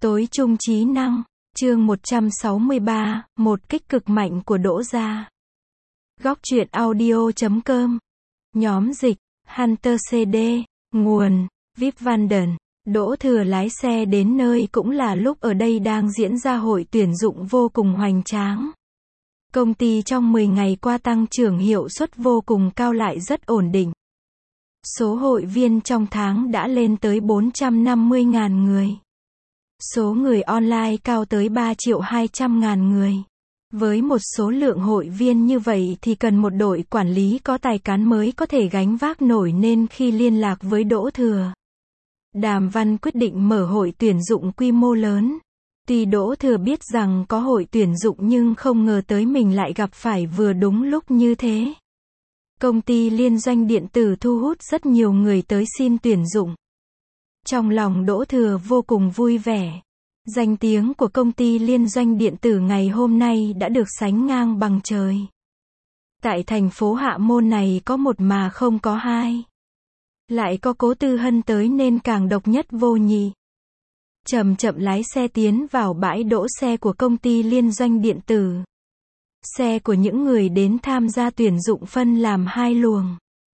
Tối trung trí năng, chương 163, một kích cực mạnh của Đỗ Gia. Góc truyện audio.com. Nhóm dịch, Hunter CD, nguồn, VIP Vanden. Đỗ Thừa lái xe đến nơi cũng là lúc ở đây đang diễn ra hội tuyển dụng vô cùng hoành tráng. Công ty trong 10 ngày qua tăng trưởng hiệu suất vô cùng cao lại rất ổn định. Số hội viên trong tháng đã lên tới 450.000 người. Số người online cao tới 3.200.000 người. Với một số lượng hội viên như vậy thì cần một đội quản lý có tài cán mới có thể gánh vác nổi, nên khi liên lạc với Đỗ Thừa, Đàm Văn quyết định mở hội tuyển dụng quy mô lớn. Tuy Đỗ Thừa biết rằng có hội tuyển dụng nhưng không ngờ tới mình lại gặp phải vừa đúng lúc như thế. Công ty liên doanh điện tử thu hút rất nhiều người tới xin tuyển dụng. Trong lòng Đỗ Thừa vô cùng vui vẻ. Danh tiếng của công ty liên doanh điện tử ngày hôm nay đã được sánh ngang bằng trời. Tại thành phố Hạ Môn này có một mà không có hai. Lại có Cố Tư Hân tới nên càng độc nhất vô nhị. Chậm chậm lái xe tiến vào bãi đỗ xe của công ty liên doanh điện tử. Xe của những người đến tham gia tuyển dụng phân làm hai luồng.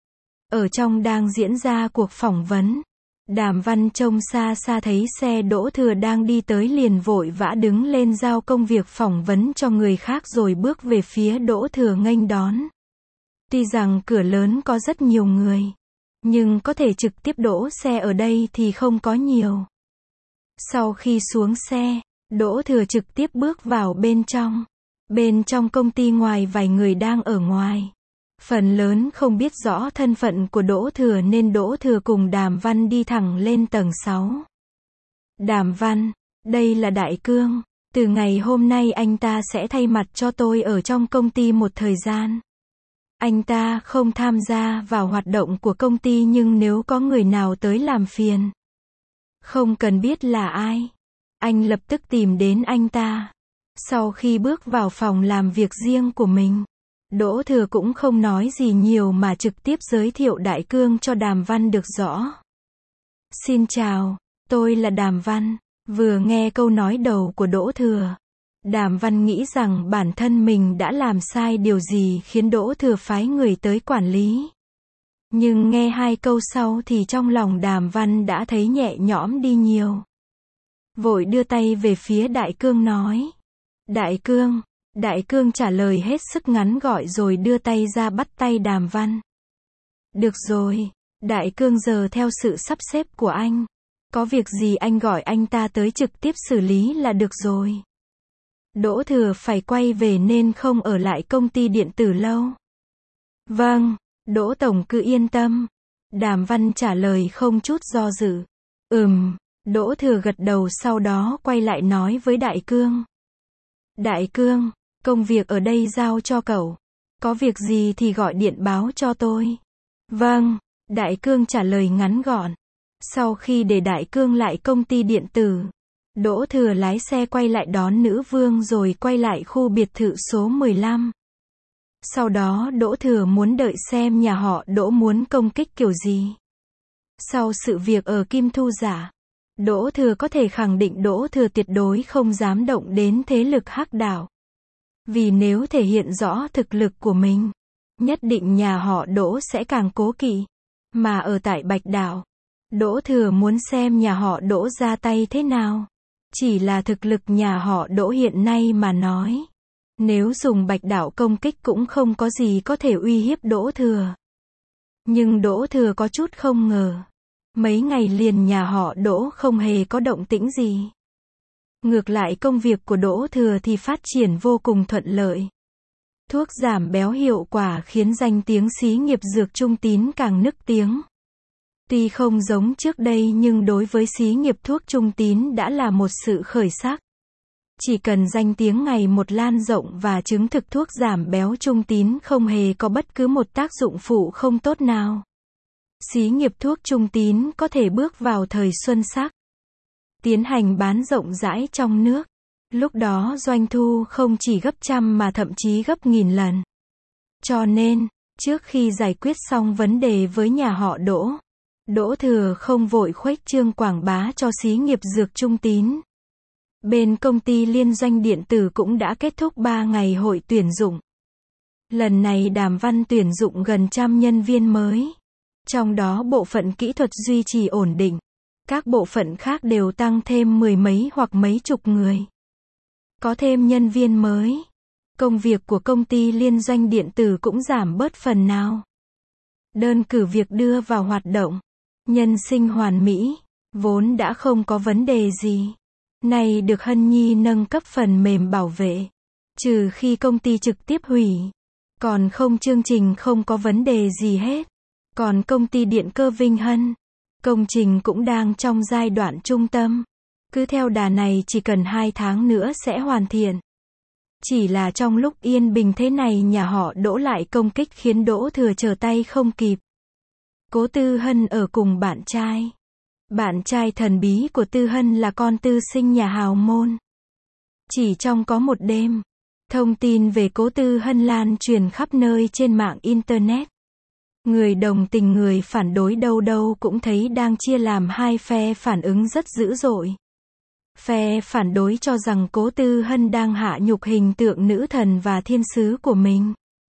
Ở trong đang diễn ra cuộc phỏng vấn. Đàm Văn trông xa xa thấy xe Đỗ Thừa đang đi tới liền vội vã đứng lên giao công việc phỏng vấn cho người khác rồi bước về phía Đỗ Thừa nghênh đón. Tuy rằng cửa lớn có rất nhiều người, nhưng có thể trực tiếp đỗ xe ở đây thì không có nhiều. Sau khi xuống xe, Đỗ Thừa trực tiếp bước vào bên trong. Bên trong công ty ngoài vài người đang ở ngoài. Phần lớn không biết rõ thân phận của Đỗ Thừa nên Đỗ Thừa cùng Đàm Văn đi thẳng lên tầng 6. Đàm Văn, đây là Đại Cương. Từ ngày hôm nay anh ta sẽ thay mặt cho tôi ở trong công ty một thời gian. Anh ta không tham gia vào hoạt động của công ty, nhưng nếu có người nào tới làm phiền, không cần biết là ai, anh lập tức tìm đến anh ta. Sau khi bước vào phòng làm việc riêng của mình, Đỗ Thừa cũng không nói gì nhiều mà trực tiếp giới thiệu Đại Cương cho Đàm Văn được rõ. Xin chào, tôi là Đàm Văn. Vừa nghe câu nói đầu của Đỗ Thừa, Đàm Văn nghĩ rằng bản thân mình đã làm sai điều gì khiến Đỗ Thừa phái người tới quản lý. Nhưng nghe hai câu sau thì trong lòng Đàm Văn đã thấy nhẹ nhõm đi nhiều. Vội đưa tay về phía Đại Cương nói. Đại Cương. Đại Cương trả lời hết sức ngắn gọn rồi đưa tay ra bắt tay Đàm Văn. Được rồi, Đại Cương, giờ theo sự sắp xếp của anh. Có việc gì anh gọi anh ta tới trực tiếp xử lý là được rồi. Đỗ Thừa phải quay về nên không ở lại công ty điện tử lâu. Vâng, Đỗ Tổng cứ yên tâm. Đàm Văn trả lời không chút do dự. Đỗ Thừa gật đầu, sau đó quay lại nói với Đại Cương. Đại Cương, công việc ở đây giao cho cậu. Có việc gì thì gọi điện báo cho tôi. Vâng, Đại Cương trả lời ngắn gọn. Sau khi để Đại Cương lại công ty điện tử, Đỗ Thừa lái xe quay lại đón Nữ Vương rồi quay lại khu biệt thự số 15. Sau đó Đỗ Thừa muốn đợi xem nhà họ Đỗ muốn công kích kiểu gì. Sau sự việc ở Kim Thu Giả, Đỗ Thừa có thể khẳng định Đỗ Thừa tuyệt đối không dám động đến thế lực Hắc Đạo. Vì nếu thể hiện rõ thực lực của mình, nhất định nhà họ Đỗ sẽ càng cố kỵ. Mà ở tại Bạch Đạo, Đỗ Thừa muốn xem nhà họ Đỗ ra tay thế nào. Chỉ là thực lực nhà họ Đỗ hiện nay mà nói, nếu dùng Bạch Đạo công kích cũng không có gì có thể uy hiếp Đỗ Thừa. Nhưng Đỗ Thừa có chút không ngờ, mấy ngày liền nhà họ Đỗ không hề có động tĩnh gì. Ngược lại công việc của Đỗ Thừa thì phát triển vô cùng thuận lợi. Thuốc giảm béo hiệu quả khiến danh tiếng xí nghiệp dược Trung Tín càng nức tiếng. Tuy không giống trước đây nhưng đối với xí nghiệp thuốc Trung Tín đã là một sự khởi sắc. Chỉ cần danh tiếng ngày một lan rộng và chứng thực thuốc giảm béo Trung Tín không hề có bất cứ một tác dụng phụ không tốt nào, xí nghiệp thuốc Trung Tín có thể bước vào thời xuân sắc, tiến hành bán rộng rãi trong nước. Lúc đó doanh thu không chỉ gấp trăm mà thậm chí gấp nghìn lần. Cho nên, trước khi giải quyết xong vấn đề với nhà họ Đỗ, Đỗ Thừa không vội khuếch trương quảng bá cho xí nghiệp dược Trung Tín. Bên công ty liên doanh điện tử cũng đã kết thúc 3 ngày hội tuyển dụng. Lần này Đàm Văn tuyển dụng gần 100 nhân viên mới. Trong đó bộ phận kỹ thuật duy trì ổn định. Các bộ phận khác đều tăng thêm 10 mấy hoặc mấy chục người. Có thêm nhân viên mới. Công việc của công ty liên doanh điện tử cũng giảm bớt phần nào. Đơn cử việc đưa vào hoạt động. Nhân sinh hoàn mỹ. Vốn đã không có vấn đề gì. Này được Hân Nhi nâng cấp phần mềm bảo vệ. Trừ khi công ty trực tiếp hủy. Còn không chương trình không có vấn đề gì hết. Còn công ty điện cơ Vinh Hân. Công trình cũng đang trong giai đoạn trung tâm. Cứ theo đà này chỉ cần 2 tháng nữa sẽ hoàn thiện. Chỉ là trong lúc yên bình thế này nhà họ Đỗ lại công kích khiến Đỗ Thừa trở tay không kịp. Cố Tư Hân ở cùng bạn trai. Bạn trai thần bí của Tư Hân là con tư sinh nhà hào môn. Chỉ trong có một đêm, thông tin về Cố Tư Hân lan truyền khắp nơi trên mạng Internet. Người đồng tình người phản đối đâu đâu cũng thấy đang chia làm hai phe phản ứng rất dữ dội. Phe phản đối cho rằng Cố Tư Hân đang hạ nhục hình tượng nữ thần và thiên sứ của mình.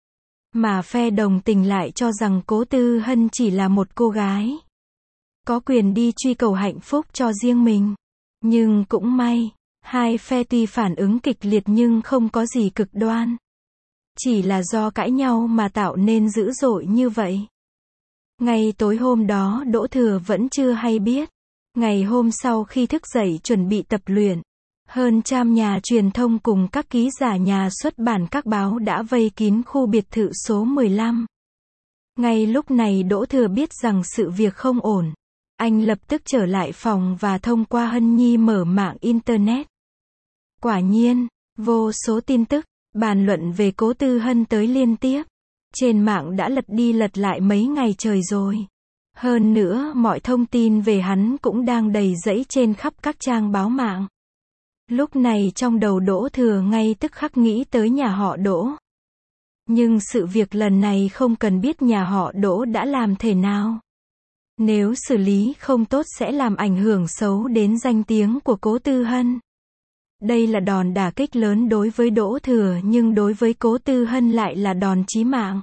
Mà phe đồng tình lại cho rằng Cố Tư Hân chỉ là một cô gái. Có quyền đi truy cầu hạnh phúc cho riêng mình. Nhưng cũng may, hai phe tuy phản ứng kịch liệt nhưng không có gì cực đoan. Chỉ là do cãi nhau mà tạo nên dữ dội như vậy. Ngày tối hôm đó Đỗ Thừa vẫn chưa hay biết. Ngày hôm sau khi thức dậy chuẩn bị tập luyện, hơn 100 nhà truyền thông cùng các ký giả nhà xuất bản các báo đã vây kín khu biệt thự số 15. Ngay lúc này Đỗ Thừa biết rằng sự việc không ổn. Anh lập tức trở lại phòng và thông qua Hân Nhi mở mạng Internet. Quả nhiên, vô số tin tức, bàn luận về Cố Tư Hân tới liên tiếp. Trên mạng đã lật đi lật lại mấy ngày trời rồi. Hơn nữa, mọi thông tin về hắn cũng đang đầy rẫy trên khắp các trang báo mạng. Lúc này trong đầu Đỗ Thừa ngay tức khắc nghĩ tới nhà họ Đỗ. Nhưng sự việc lần này không cần biết nhà họ Đỗ đã làm thế nào. Nếu xử lý không tốt sẽ làm ảnh hưởng xấu đến danh tiếng của Cố Tư Hân. Đây là đòn đả kích lớn đối với Đỗ Thừa nhưng đối với Cố Tư Hân lại là đòn chí mạng.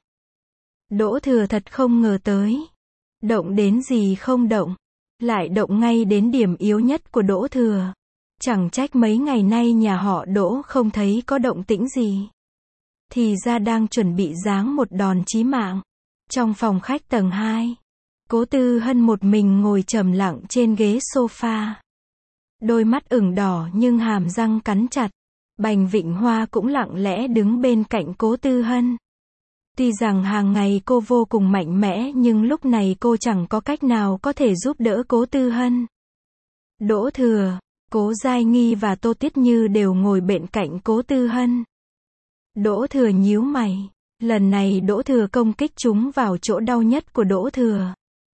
Đỗ Thừa thật không ngờ tới. Động đến gì không động. Lại động ngay đến điểm yếu nhất của Đỗ Thừa. Chẳng trách mấy ngày nay nhà họ Đỗ không thấy có động tĩnh gì. Thì ra đang chuẩn bị giáng một đòn chí mạng. Trong phòng khách tầng 2. Cố Tư Hân một mình ngồi trầm lặng trên ghế sofa. Đôi mắt ửng đỏ nhưng hàm răng cắn chặt. Bành Vịnh Hoa cũng lặng lẽ đứng bên cạnh Cố Tư Hân. Tuy rằng hàng ngày cô vô cùng mạnh mẽ nhưng lúc này cô chẳng có cách nào có thể giúp đỡ Cố Tư Hân. Đỗ Thừa, Cố Giai Nghi và Tô Tiết Như đều ngồi bên cạnh Cố Tư Hân. Đỗ Thừa nhíu mày. Lần này Đỗ Thừa công kích chúng vào chỗ đau nhất của Đỗ Thừa.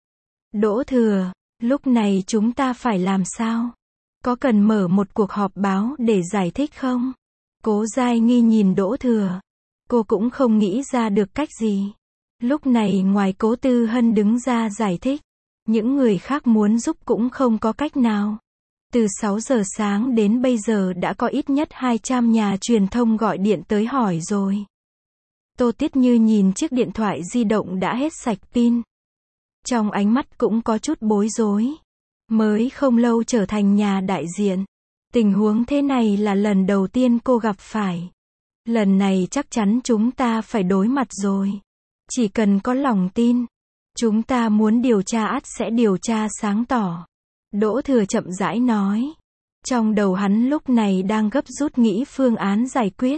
Đỗ Thừa, lúc này chúng ta phải làm sao? Có cần mở một cuộc họp báo để giải thích không? Cố Giai Nghi nhìn Đỗ Thừa. Cô cũng không nghĩ ra được cách gì. Lúc này ngoài Cố Tư Hân đứng ra giải thích, những người khác muốn giúp cũng không có cách nào. Từ 6 giờ sáng đến bây giờ đã có ít nhất 200 nhà truyền thông gọi điện tới hỏi rồi. Tô Tiết Như nhìn chiếc điện thoại di động đã hết sạch pin. Trong ánh mắt cũng có chút bối rối. Mới không lâu trở thành nhà đại diện. Tình huống thế này là lần đầu tiên cô gặp phải. Lần này chắc chắn chúng ta phải đối mặt rồi. Chỉ cần có lòng tin. Chúng ta muốn điều tra ắt sẽ điều tra sáng tỏ. Đỗ Thừa chậm rãi nói. Trong đầu hắn lúc này đang gấp rút nghĩ phương án giải quyết.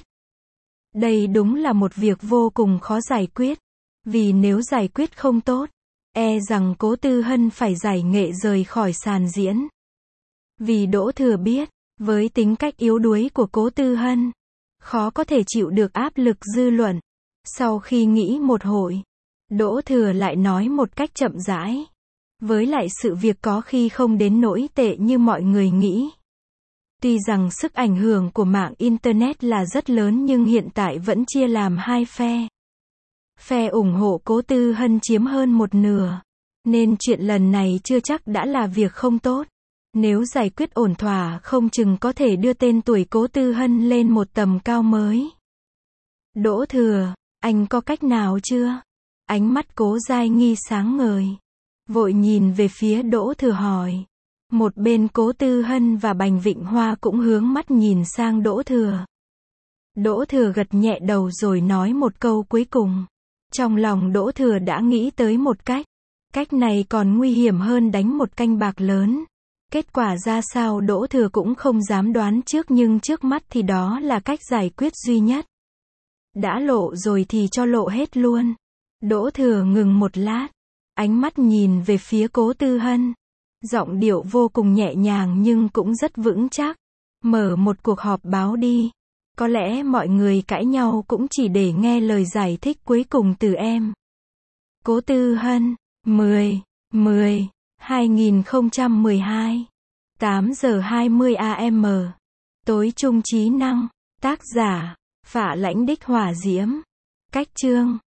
Đây đúng là một việc vô cùng khó giải quyết. Vì nếu giải quyết không tốt, e rằng Cố Tư Hân phải giải nghệ rời khỏi sàn diễn. Vì Đỗ Thừa biết, với tính cách yếu đuối của Cố Tư Hân, khó có thể chịu được áp lực dư luận. Sau khi nghĩ một hồi, Đỗ Thừa lại nói một cách chậm rãi. Với lại sự việc có khi không đến nỗi tệ như mọi người nghĩ. Tuy rằng sức ảnh hưởng của mạng Internet là rất lớn nhưng hiện tại vẫn chia làm hai phe. Phe ủng hộ Cố Tư Hân chiếm hơn một nửa. Nên chuyện lần này chưa chắc đã là việc không tốt. Nếu giải quyết ổn thỏa không chừng có thể đưa tên tuổi Cố Tư Hân lên một tầm cao mới. Đỗ Thừa, anh có cách nào chưa? Ánh mắt Cố Giai Nghi sáng ngời. Vội nhìn về phía Đỗ Thừa hỏi. Một bên Cố Tư Hân và Bành Vịnh Hoa cũng hướng mắt nhìn sang Đỗ Thừa. Đỗ Thừa gật nhẹ đầu rồi nói một câu cuối cùng. Trong lòng Đỗ Thừa đã nghĩ tới một cách. Cách này còn nguy hiểm hơn đánh một canh bạc lớn. Kết quả ra sao Đỗ Thừa cũng không dám đoán trước, nhưng trước mắt thì đó là cách giải quyết duy nhất. Đã lộ rồi thì cho lộ hết luôn. Đỗ Thừa ngừng một lát. Ánh mắt nhìn về phía Cố Tư Hân. Giọng điệu vô cùng nhẹ nhàng nhưng cũng rất vững chắc. Mở một cuộc họp báo đi. Có lẽ mọi người cãi nhau cũng chỉ để nghe lời giải thích cuối cùng từ em. Cố Tư Hân, 10/10/2012 8 giờ 20 AM. Tối trung trí năng. Tác giả, Phạ Lãnh Đích Hỏa Diễm. Cách chương